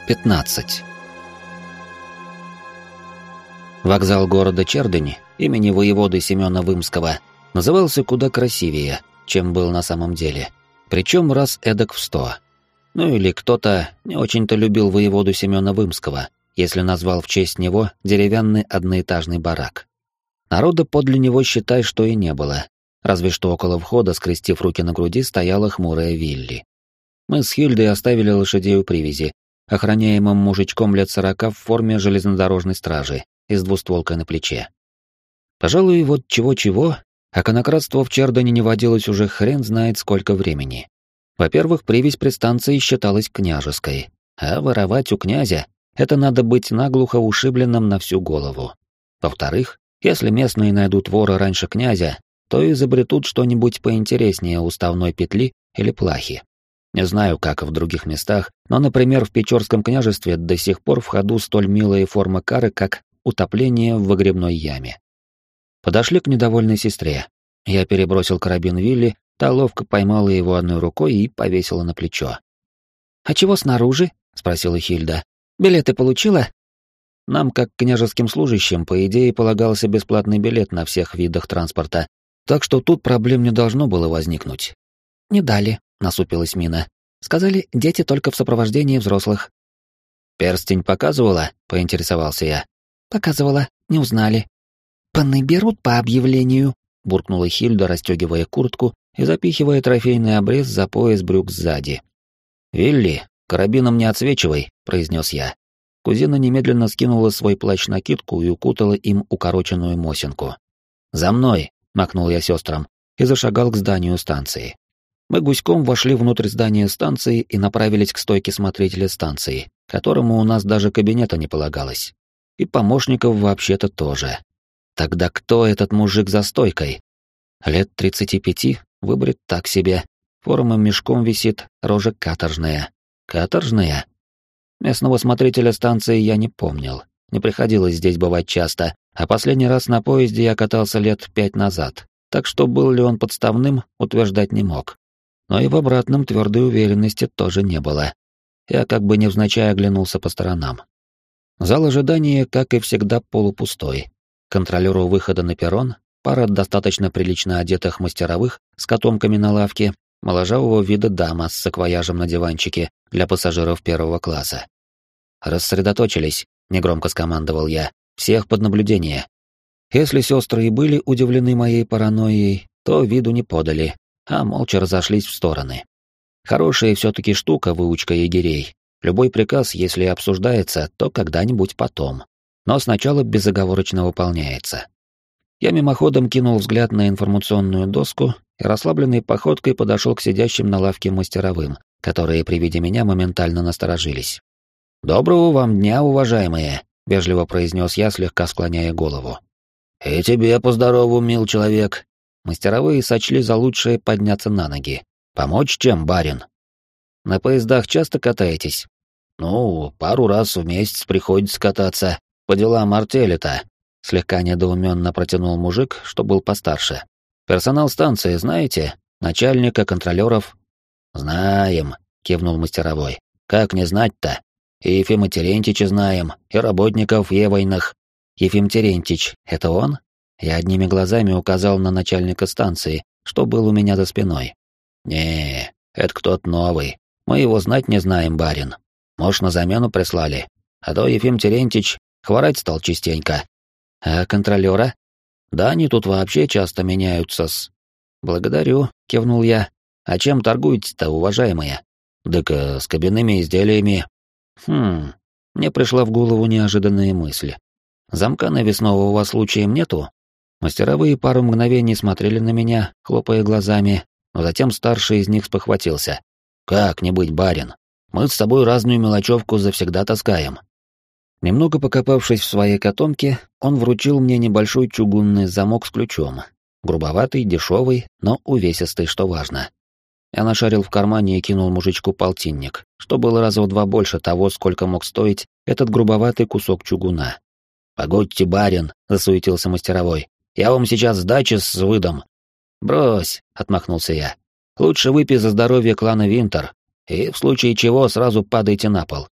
15. Вокзал города Чердынь имени воеводы Семёна Вымского назывался куда красивее, чем был на самом деле. Причем раз эдак в 100. Ну или кто-то не очень-то любил воеводу Семёна Вымского, если назвал в честь него деревянный одноэтажный барак. Народа подле него, считай, что и не было. Разве что около входа, скрестив руки на груди, стояла хмурая Вилли. Мы с Хильдой оставили лошадей у привязи, охраняемым мужичком лет 40 в форме железнодорожной стражи и с двустволкой на плече. Пожалуй, вот чего-чего, а конократство в Чердоне не водилось уже хрен знает сколько времени. Во-первых, привязь при станции считалась княжеской, а воровать у князя — это надо быть наглухо ушибленным на всю голову. Во-вторых, если местные найдут вора раньше князя, то изобретут что-нибудь поинтереснее уставной петли или плахи. Не знаю, как в других местах, но, например, в Печорском княжестве до сих пор в ходу столь милая форма кары, как утопление в выгребной яме. Подошли к недовольной сестре. Я перебросил карабин Вилли, та ловко поймала его одной рукой и повесила на плечо. «А чего снаружи?» — спросила Хильда. «Билеты получила?» Нам, как княжеским служащим, по идее, полагался бесплатный билет на всех видах транспорта, так что тут проблем не должно было возникнуть. «Не дали», — насупилась Мина. «Сказали, дети только в сопровождении взрослых». «Перстень показывала?» — поинтересовался я. «Показывала, не узнали». «Паны берут по объявлению», — буркнула Хильда, расстегивая куртку и запихивая трофейный обрез за пояс брюк сзади. «Вилли, карабином не отсвечивай», — произнес я. Кузина немедленно скинула свой плащ-накидку и укутала им укороченную мосинку. «За мной!» — махнул я сестрам и зашагал к зданию станции. Мы гуськом вошли внутрь здания станции и направились к стойке смотрителя станции, которому у нас даже кабинета не полагалось. И помощников вообще-то тоже. Тогда кто этот мужик за стойкой? Лет 35, выбрит так себе. Форма мешком висит, рожа каторжная. Каторжная? Местного смотрителя станции я не помнил. Не приходилось здесь бывать часто, а последний раз на поезде я катался лет 5 назад, так что был ли он подставным, утверждать не мог. Но и в обратном твердой уверенности тоже не было. Я как бы невзначай оглянулся по сторонам. Зал ожидания, как и всегда, полупустой. Контролеру выхода на перрон, пара достаточно прилично одетых мастеровых с котомками на лавке, моложавого вида дама с саквояжем на диванчике для пассажиров первого класса. «Рассредоточились», — негромко скомандовал я, — «всех под наблюдение». Если сестры и были удивлены моей паранойей, то виду не подали, а молча разошлись в стороны. Хорошая все-таки штука выучка егерей. Любой приказ, если обсуждается, то когда-нибудь потом. Но сначала безоговорочно выполняется. Я мимоходом кинул взгляд на информационную доску и расслабленной походкой подошел к сидящим на лавке мастеровым, которые при виде меня моментально насторожились. «Доброго вам дня, уважаемые», — вежливо произнес я, слегка склоняя голову. «И тебе поздорову, мил человек». Мастеровые сочли за лучшее подняться на ноги. «Помочь чем, барин?» «На поездах часто катаетесь?» «Ну, пару раз в месяц приходится кататься. По делам артели-то», — слегка недоуменно протянул мужик, что был постарше. «Персонал станции знаете? Начальника, контролеров?» «Знаем», — кивнул мастеровой. «Как не знать-то? И Ефима Терентича знаем, и работников Евойных». «Ефим Терентич, это он?» Я одними глазами указал на начальника станции, что был у меня за спиной. «Не, это кто-то новый. Мы его знать не знаем, барин. Может, на замену прислали? А то Ефим Терентич хворать стал частенько». «А контролера?» «Да они тут вообще часто меняются-с». «Благодарю», — кивнул я. «А чем торгуете-то, уважаемые?» «Так с кабинными изделиями». Мне пришла в голову неожиданная мысль. «Замка навесного у вас случаем нету?» Мастеровые пару мгновений смотрели на меня, хлопая глазами, но затем старший из них спохватился. «Как не быть, барин? Мы с собой разную мелочевку завсегда таскаем». Немного покопавшись в своей котомке, он вручил мне небольшой чугунный замок с ключом. Грубоватый, дешевый, но увесистый, что важно. Я нашарил в кармане и кинул мужичку полтинник, что было раза в 2 больше того, сколько мог стоить этот грубоватый кусок чугуна. «Погодьте, барин», — засуетился мастеровой. «Я вам сейчас сдачи с выдам». «Брось», — отмахнулся я. «Лучше выпей за здоровье клана Винтер, и в случае чего сразу падайте на пол».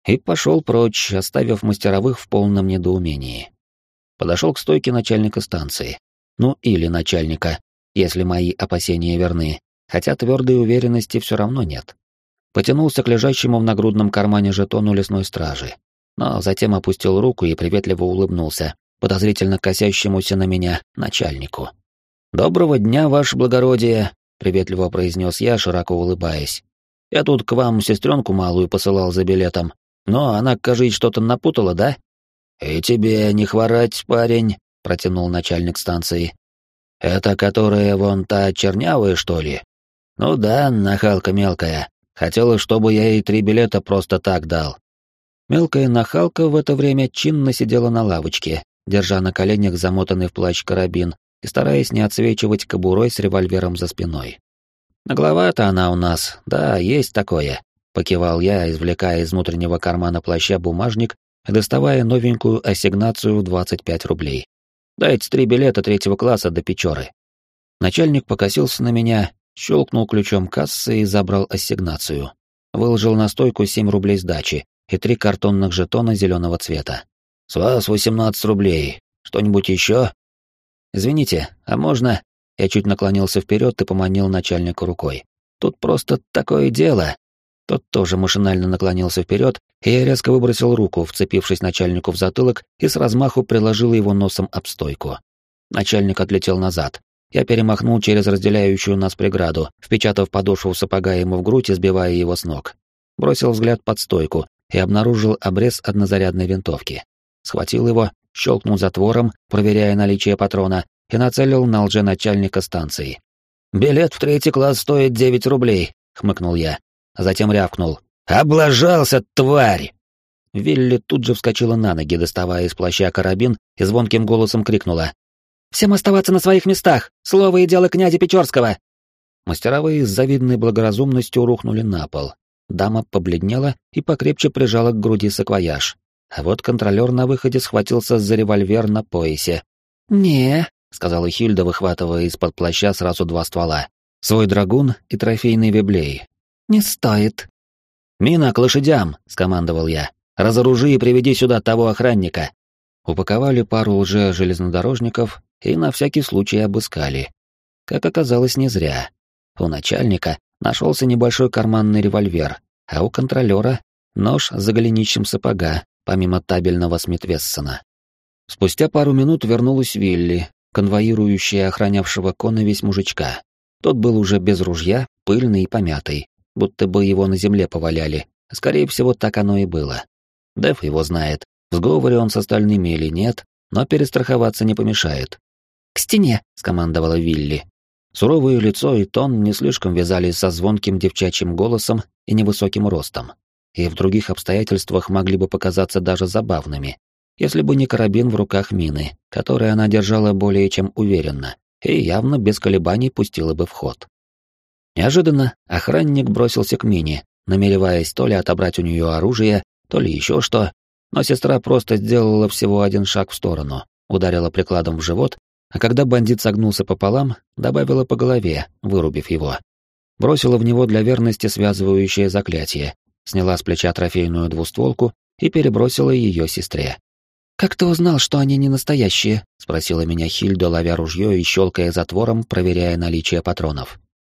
и пошел прочь, оставив мастеровых в полном недоумении. Подошел к стойке начальника станции. Ну или начальника, если мои опасения верны, хотя твердой уверенности все равно нет. Потянулся к лежащему в нагрудном кармане жетону лесной стражи, но затем опустил руку и приветливо улыбнулся подозрительно косящемуся на меня начальнику. «Доброго дня, ваше благородие», — приветливо произнес я, широко улыбаясь. «Я тут к вам сестренку малую посылал за билетом, но она, кажется, что-то напутала, да?» «И тебе не хворать, парень», — протянул начальник станции. «Это которая вон та чернявая, что ли?» «Ну да, нахалка мелкая. Хотела, чтобы я ей 3 билета просто так дал». Мелкая нахалка в это время чинно сидела на лавочке, держа на коленях замотанный в плащ карабин и стараясь не отсвечивать кобурой с револьвером за спиной. «Нагловато она у нас, да, есть такое», — покивал я, извлекая из внутреннего кармана плаща бумажник и доставая новенькую ассигнацию в 25 рублей. «Дайте 3 билета 3-го класса до Печоры». Начальник покосился на меня, щелкнул ключом кассы и забрал ассигнацию. Выложил на стойку 7 рублей сдачи и 3 картонных жетона зеленого цвета. «С вас 18 рублей. Что-нибудь еще?» «Извините, а можно...» Я чуть наклонился вперед и поманил начальника рукой. «Тут просто такое дело...» Тот тоже машинально наклонился вперед, и я резко выбросил руку, вцепившись начальнику в затылок, и с размаху приложил его носом об стойку. Начальник отлетел назад. Я перемахнул через разделяющую нас преграду, впечатав подошву сапога ему в грудь и сбивая его с ног. Бросил взгляд под стойку и обнаружил обрез однозарядной винтовки. Схватил его, щелкнул затвором, проверяя наличие патрона, и нацелил на лженачальника станции. «Билет в 3-й класс стоит 9 рублей», — хмыкнул я. Затем рявкнул. «Облажался, тварь!» Вилли тут же вскочила на ноги, доставая из плаща карабин, и звонким голосом крикнула. «Всем оставаться на своих местах! Слово и дело князя Печорского!» Мастеровые с завидной благоразумностью рухнули на пол. Дама побледнела и покрепче прижала к груди саквояж. А вот контролер на выходе схватился за револьвер на поясе. «Не», — сказала Хильда, выхватывая из-под плаща сразу 2 ствола. Свой драгун и трофейный виблей. «Не стоит». «Мина, к лошадям!» — скомандовал я. «Разоружи и приведи сюда того охранника». Упаковали пару уже железнодорожников и на всякий случай обыскали. Как оказалось, не зря. У начальника нашелся небольшой карманный револьвер, а у контролера — нож за голенищем сапога, помимо табельного Смит-Вессона. Спустя пару минут вернулась Вилли, конвоирующая охранявшего коновесь мужичка. Тот был уже без ружья, пыльный и помятый, будто бы его на земле поваляли. Скорее всего, так оно и было. Дэв его знает, в сговоре он с остальными или нет, но перестраховаться не помешает. «К стене!» — скомандовала Вилли. Суровое лицо и тон не слишком вязались со звонким девчачьим голосом и невысоким ростом, и в других обстоятельствах могли бы показаться даже забавными, если бы не карабин в руках Мины, который она держала более чем уверенно, и явно без колебаний пустила бы в ход. Неожиданно охранник бросился к Мине, намереваясь то ли отобрать у нее оружие, то ли еще что, но сестра просто сделала всего 1 шаг в сторону, ударила прикладом в живот, а когда бандит согнулся пополам, добавила по голове, вырубив его. Бросила в него для верности связывающее заклятие, сняла с плеча трофейную двустволку и перебросила ее сестре. «Как ты узнал, что они не настоящие?» — спросила меня Хильда, ловя ружье и щелкая затвором, проверяя наличие патронов.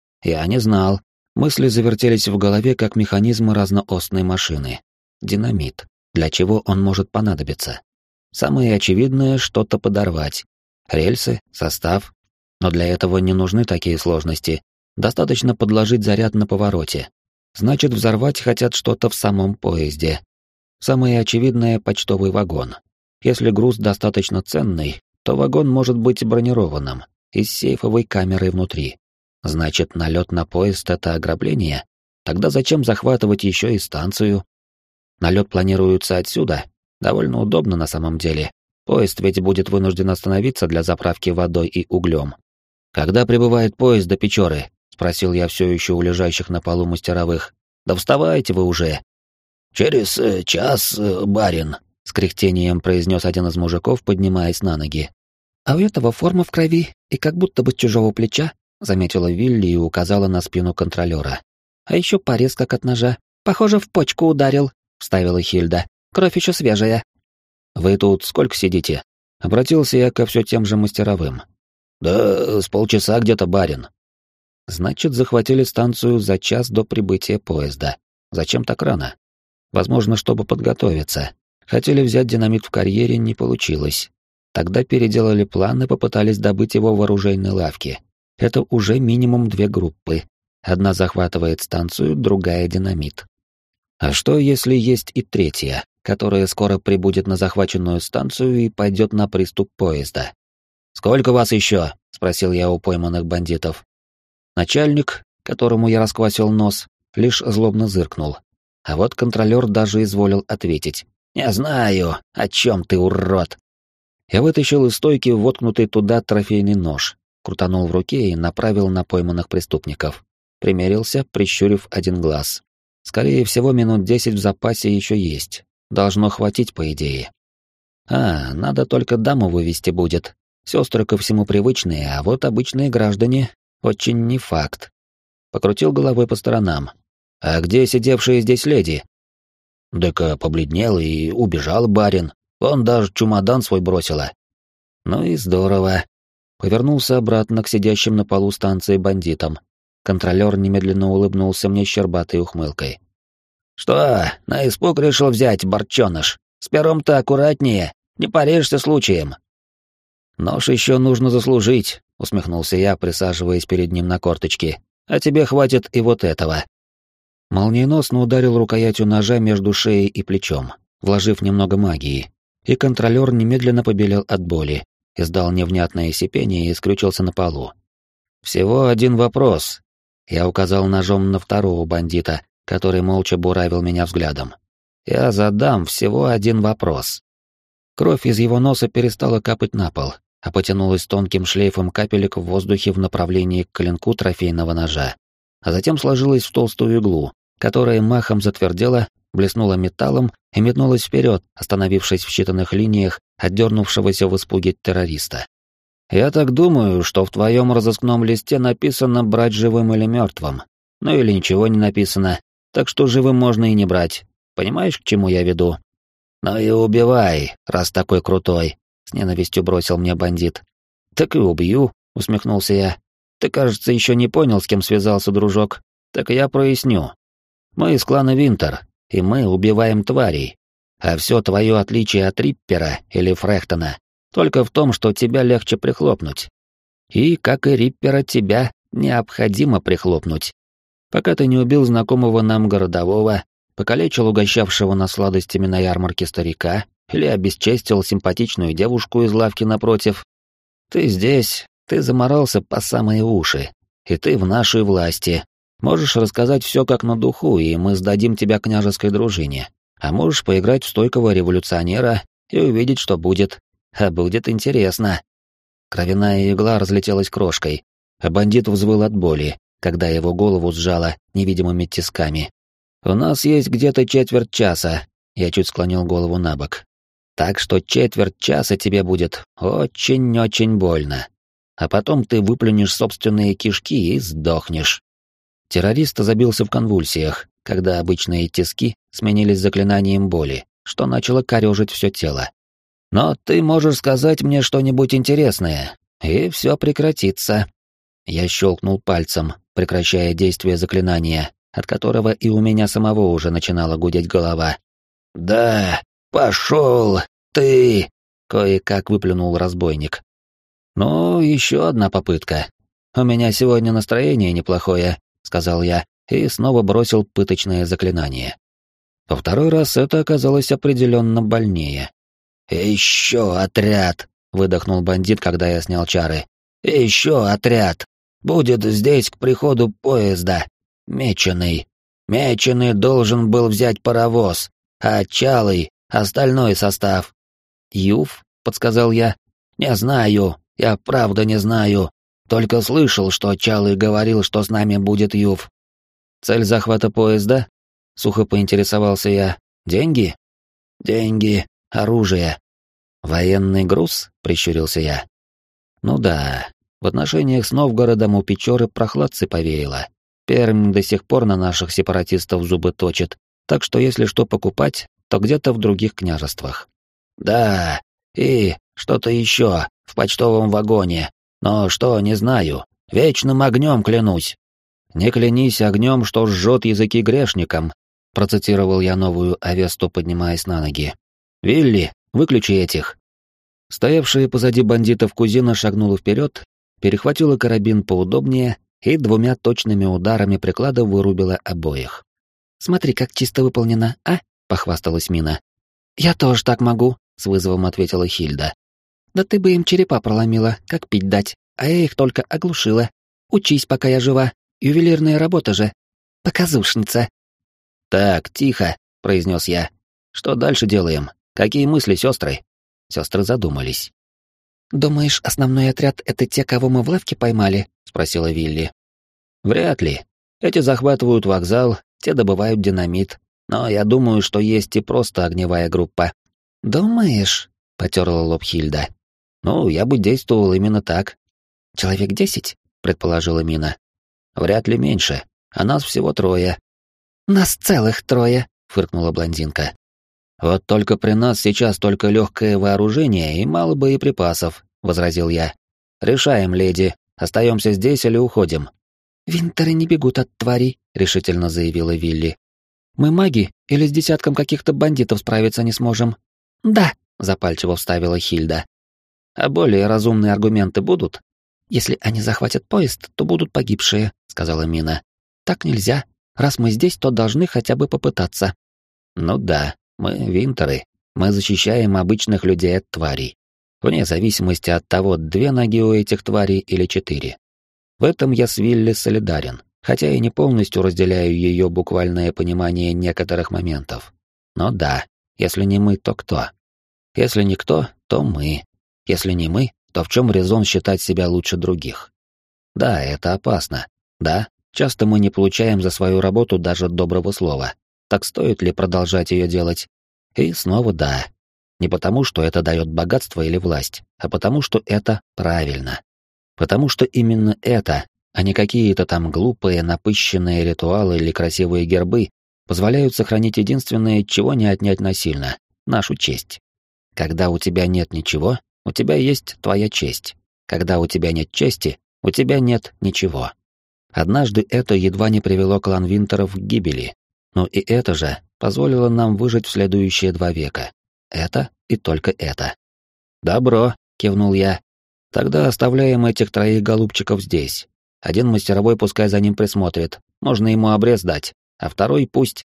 Я не знал. Мысли завертелись в голове, как механизмы разноосной машины. Динамит. Для чего он может понадобиться? Самое очевидное — что-то подорвать. Рельсы, состав. Но для этого не нужны такие сложности. Достаточно подложить заряд на повороте. Значит, взорвать хотят что-то в самом поезде. Самое очевидное — почтовый вагон. Если груз достаточно ценный, то вагон может быть бронированным и с сейфовой камерой внутри. Значит, налет на поезд — это ограбление? Тогда зачем захватывать еще и станцию? Налет планируется отсюда? Довольно удобно на самом деле. Поезд ведь будет вынужден остановиться для заправки водой и углем. «Когда прибывает поезд до Печоры?» — спросил я все еще у лежащих на полу мастеровых. «Да вставайте вы уже!» «Через час, барин», — с кряхтением произнес один из мужиков, поднимаясь на ноги. «А у этого форма в крови и как будто бы с чужого плеча», — заметила Вилли и указала на спину контролера. «А еще порез как от ножа. Похоже, в почку ударил», — вставила Хильда. «Кровь еще свежая». «Вы тут сколько сидите?» Обратился я ко все тем же мастеровым. «Да с полчаса где-то, барин». Значит, захватили станцию за час до прибытия поезда. Зачем так рано? Возможно, чтобы подготовиться. Хотели взять динамит в карьере, не получилось. Тогда переделали план и попытались добыть его в оружейной лавке. Это уже минимум 2 группы. Одна захватывает станцию, другая — динамит. А что, если есть и третья, которая скоро прибудет на захваченную станцию и пойдет на приступ поезда? «Сколько вас еще?» — спросил я у пойманных бандитов. Начальник, которому я расквасил нос, лишь злобно зыркнул. А вот контролер даже изволил ответить. «Не знаю, о чем ты, урод!» Я вытащил из стойки воткнутый туда трофейный нож, крутанул в руке и направил на пойманных преступников. Примерился, прищурив один глаз. Скорее всего, минут 10 в запасе еще есть. Должно хватить, по идее. Надо только даму вывести будет. Сестры ко всему привычные, а вот обычные граждане очень не факт. Покрутил головой по сторонам. «А где сидевшая здесь леди?» «Так побледнел и убежал барин. Он даже чемодан свой бросила». «Ну и здорово». Повернулся обратно к сидящим на полу станции бандитам. Контролер немедленно улыбнулся мне щербатой ухмылкой. «Что, на испуг решил взять, борченыш? С пером-то аккуратнее, не порежься случаем». «Нож еще нужно заслужить», — усмехнулся я, присаживаясь перед ним на корточки. «А тебе хватит и вот этого». Молниеносно ударил рукоятью ножа между шеей и плечом, вложив немного магии, и контролер немедленно побелел от боли, издал невнятное сипение и скрючился на полу. «Всего один вопрос». Я указал ножом на второго бандита, который молча буравил меня взглядом. «Я задам всего один вопрос». Кровь из его носа перестала капать на пол, а потянулась тонким шлейфом капелек в воздухе в направлении к клинку трофейного ножа, а затем сложилась в толстую иглу, которая махом затвердела, блеснула металлом и метнулась вперед, остановившись в считанных линиях отдернувшегося в испуге террориста. «Я так думаю, что в твоем разыскном листе написано брать живым или мертвым. Ну или ничего не написано, так что живым можно и не брать. Понимаешь, к чему я веду?» «Ну и убивай, раз такой крутой», — с ненавистью бросил мне бандит. «Так и убью», — усмехнулся я. «Ты, кажется, еще не понял, с кем связался, дружок. Так я проясню. Мы из клана Винтер, и мы убиваем тварей. А все твое отличие от Риппера или Фрехтона только в том, что тебя легче прихлопнуть. И, как и Риппера, тебя необходимо прихлопнуть. Пока ты не убил знакомого нам городового, покалечил угощавшего нас сладостями на ярмарке старика или обесчестил симпатичную девушку из лавки напротив. Ты здесь, ты заморался по самые уши, и ты в нашей власти. Можешь рассказать все как на духу, и мы сдадим тебя княжеской дружине. А можешь поиграть в стойкого революционера и увидеть, что будет. А будет интересно». Кровяная игла разлетелась крошкой, а бандит взвыл от боли, когда его голову сжало невидимыми тисками. «У нас есть где-то четверть часа», — я чуть склонил голову на бок. «Так что четверть часа тебе будет очень-очень больно. А потом ты выплюнешь собственные кишки и сдохнешь». Террорист забился в конвульсиях, когда обычные тиски сменились заклинанием боли, что начало корежить все тело. «Но ты можешь сказать мне что-нибудь интересное, и все прекратится». Я щелкнул пальцем, прекращая действие заклинания, от которого и у меня самого уже начинала гудеть голова. «Да, пошел ты!» — кое-как выплюнул разбойник. «Ну, еще одна попытка. У меня сегодня настроение неплохое», — сказал я, и снова бросил пыточное заклинание. Во второй раз это оказалось определенно больнее. «Еще отряд!» — выдохнул бандит, когда я снял чары. «Еще отряд! Будет здесь к приходу поезда. Меченый. Меченый должен был взять паровоз, а Чалый — остальной состав». «Юф?» — подсказал я. «Не знаю, я правда не знаю. Только слышал, что Чалый говорил, что с нами будет Юф». «Цель захвата поезда?» — сухо поинтересовался я. «Деньги?» «Деньги. Оружие». «Военный груз?» — прищурился я. «Ну да, в отношениях с Новгородом у Печоры прохладцы повеяло. Пермь до сих пор на наших сепаратистов зубы точит, Так что если что покупать, то где-то в других княжествах. Да, и что-то еще в почтовом вагоне. Но что, не знаю. Вечным огнем клянусь. Не клянись огнем, что жжет языки грешникам, процитировал я новую Авесту, поднимаясь на ноги. Вилли, выключи этих. Стоявшая позади бандитов кузина шагнула вперед, перехватила карабин поудобнее и 2 точными ударами приклада вырубила обоих. «Смотри, как чисто выполнено, а?» — похвасталась Мина. «Я тоже так могу», — с вызовом ответила Хильда. «Да ты бы им черепа проломила, как пить дать, а я их только оглушила. Учись, пока я жива. Ювелирная работа же. Показушница». «Так, тихо», — произнес я. «Что дальше делаем? Какие мысли, сестры?» Сестры задумались. «Думаешь, основной отряд — это те, кого мы в лавке поймали?» — спросила Вилли. «Вряд ли. Эти захватывают вокзал, те добывают динамит. Но я думаю, что есть и просто огневая группа». «Думаешь?» — потерла лоб Хильда. «Ну, я бы действовал именно так». «Человек 10?» — предположила Мина. «Вряд ли меньше. А нас всего 3. «Нас целых 3», — фыркнула блондинка. «Вот только при нас сейчас только легкое вооружение и мало боеприпасов», — возразил я. «Решаем, леди, остаемся здесь или уходим?» «Винтеры не бегут от тварей», — решительно заявила Вилли. «Мы маги или с десятком каких-то бандитов справиться не сможем?» «Да», — запальчиво вставила Хильда. «А более разумные аргументы будут?» «Если они захватят поезд, то будут погибшие», — сказала Мина. «Так нельзя. Раз мы здесь, то должны хотя бы попытаться». «Ну да, мы винтеры. Мы защищаем обычных людей от тварей. Вне зависимости от того, 2 ноги у этих тварей или 4. В этом я с Вилли солидарен, хотя и не полностью разделяю ее буквальное понимание некоторых моментов. Но да, если не мы, то кто? Если никто, то мы. Если не мы, то в чем резон считать себя лучше других? Да, это опасно. Да, часто мы не получаем за свою работу даже доброго слова. Так стоит ли продолжать ее делать? И снова да. Не потому, что это дает богатство или власть, а потому, что это правильно. Потому что именно это, а не какие-то там глупые, напыщенные ритуалы или красивые гербы, позволяют сохранить единственное, чего не отнять насильно — нашу честь. Когда у тебя нет ничего, у тебя есть твоя честь. Когда у тебя нет чести, у тебя нет ничего. Однажды это едва не привело клан Винтеров к гибели. Но и это же позволило нам выжить в следующие 2 века. Это и только это. «Добро», — кивнул я. «Тогда оставляем этих 3 голубчиков здесь. Один мастеровой пускай за ним присмотрит, можно ему обрез дать, а 2 пусть...»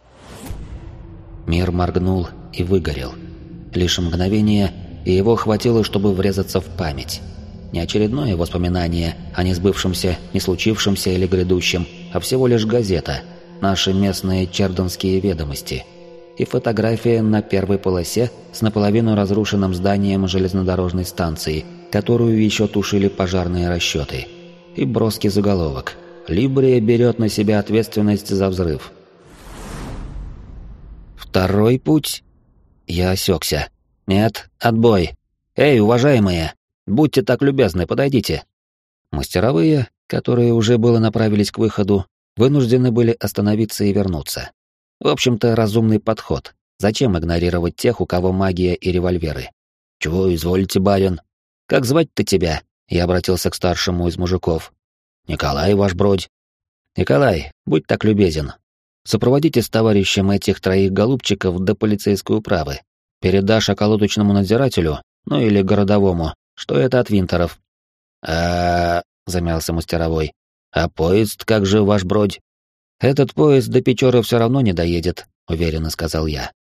Мир моргнул и выгорел. Лишь мгновение, и его хватило, чтобы врезаться в память. Не очередное воспоминание о несбывшемся, не случившемся или грядущем, а всего лишь газета, наши местные чердонские ведомости. И фотография на первой полосе с наполовину разрушенным зданием железнодорожной станции, которую еще тушили пожарные расчеты. И броский заголовок: «Либрия берет на себя ответственность за взрыв». 2 путь? Я осекся. «Нет, отбой. Эй, уважаемые, будьте так любезны, подойдите». Мастеровые, которые уже было направились к выходу, вынуждены были остановиться и вернуться. В общем-то, разумный подход. Зачем игнорировать тех, у кого магия и револьверы? «Чего изволите, барин? Как звать-то тебя?» Я обратился к старшему из мужиков. «Николай, ваш бродь». «Николай, будь так любезен. Сопроводите с товарищем этих 3 голубчиков до полицейской управы. Передашь околоточному надзирателю, ну или городовому, что это от Винтеров». Замялся мастеровой. «А поезд, как же, ваш бродь?» «Этот поезд до Печоры все равно не доедет», — уверенно сказал я.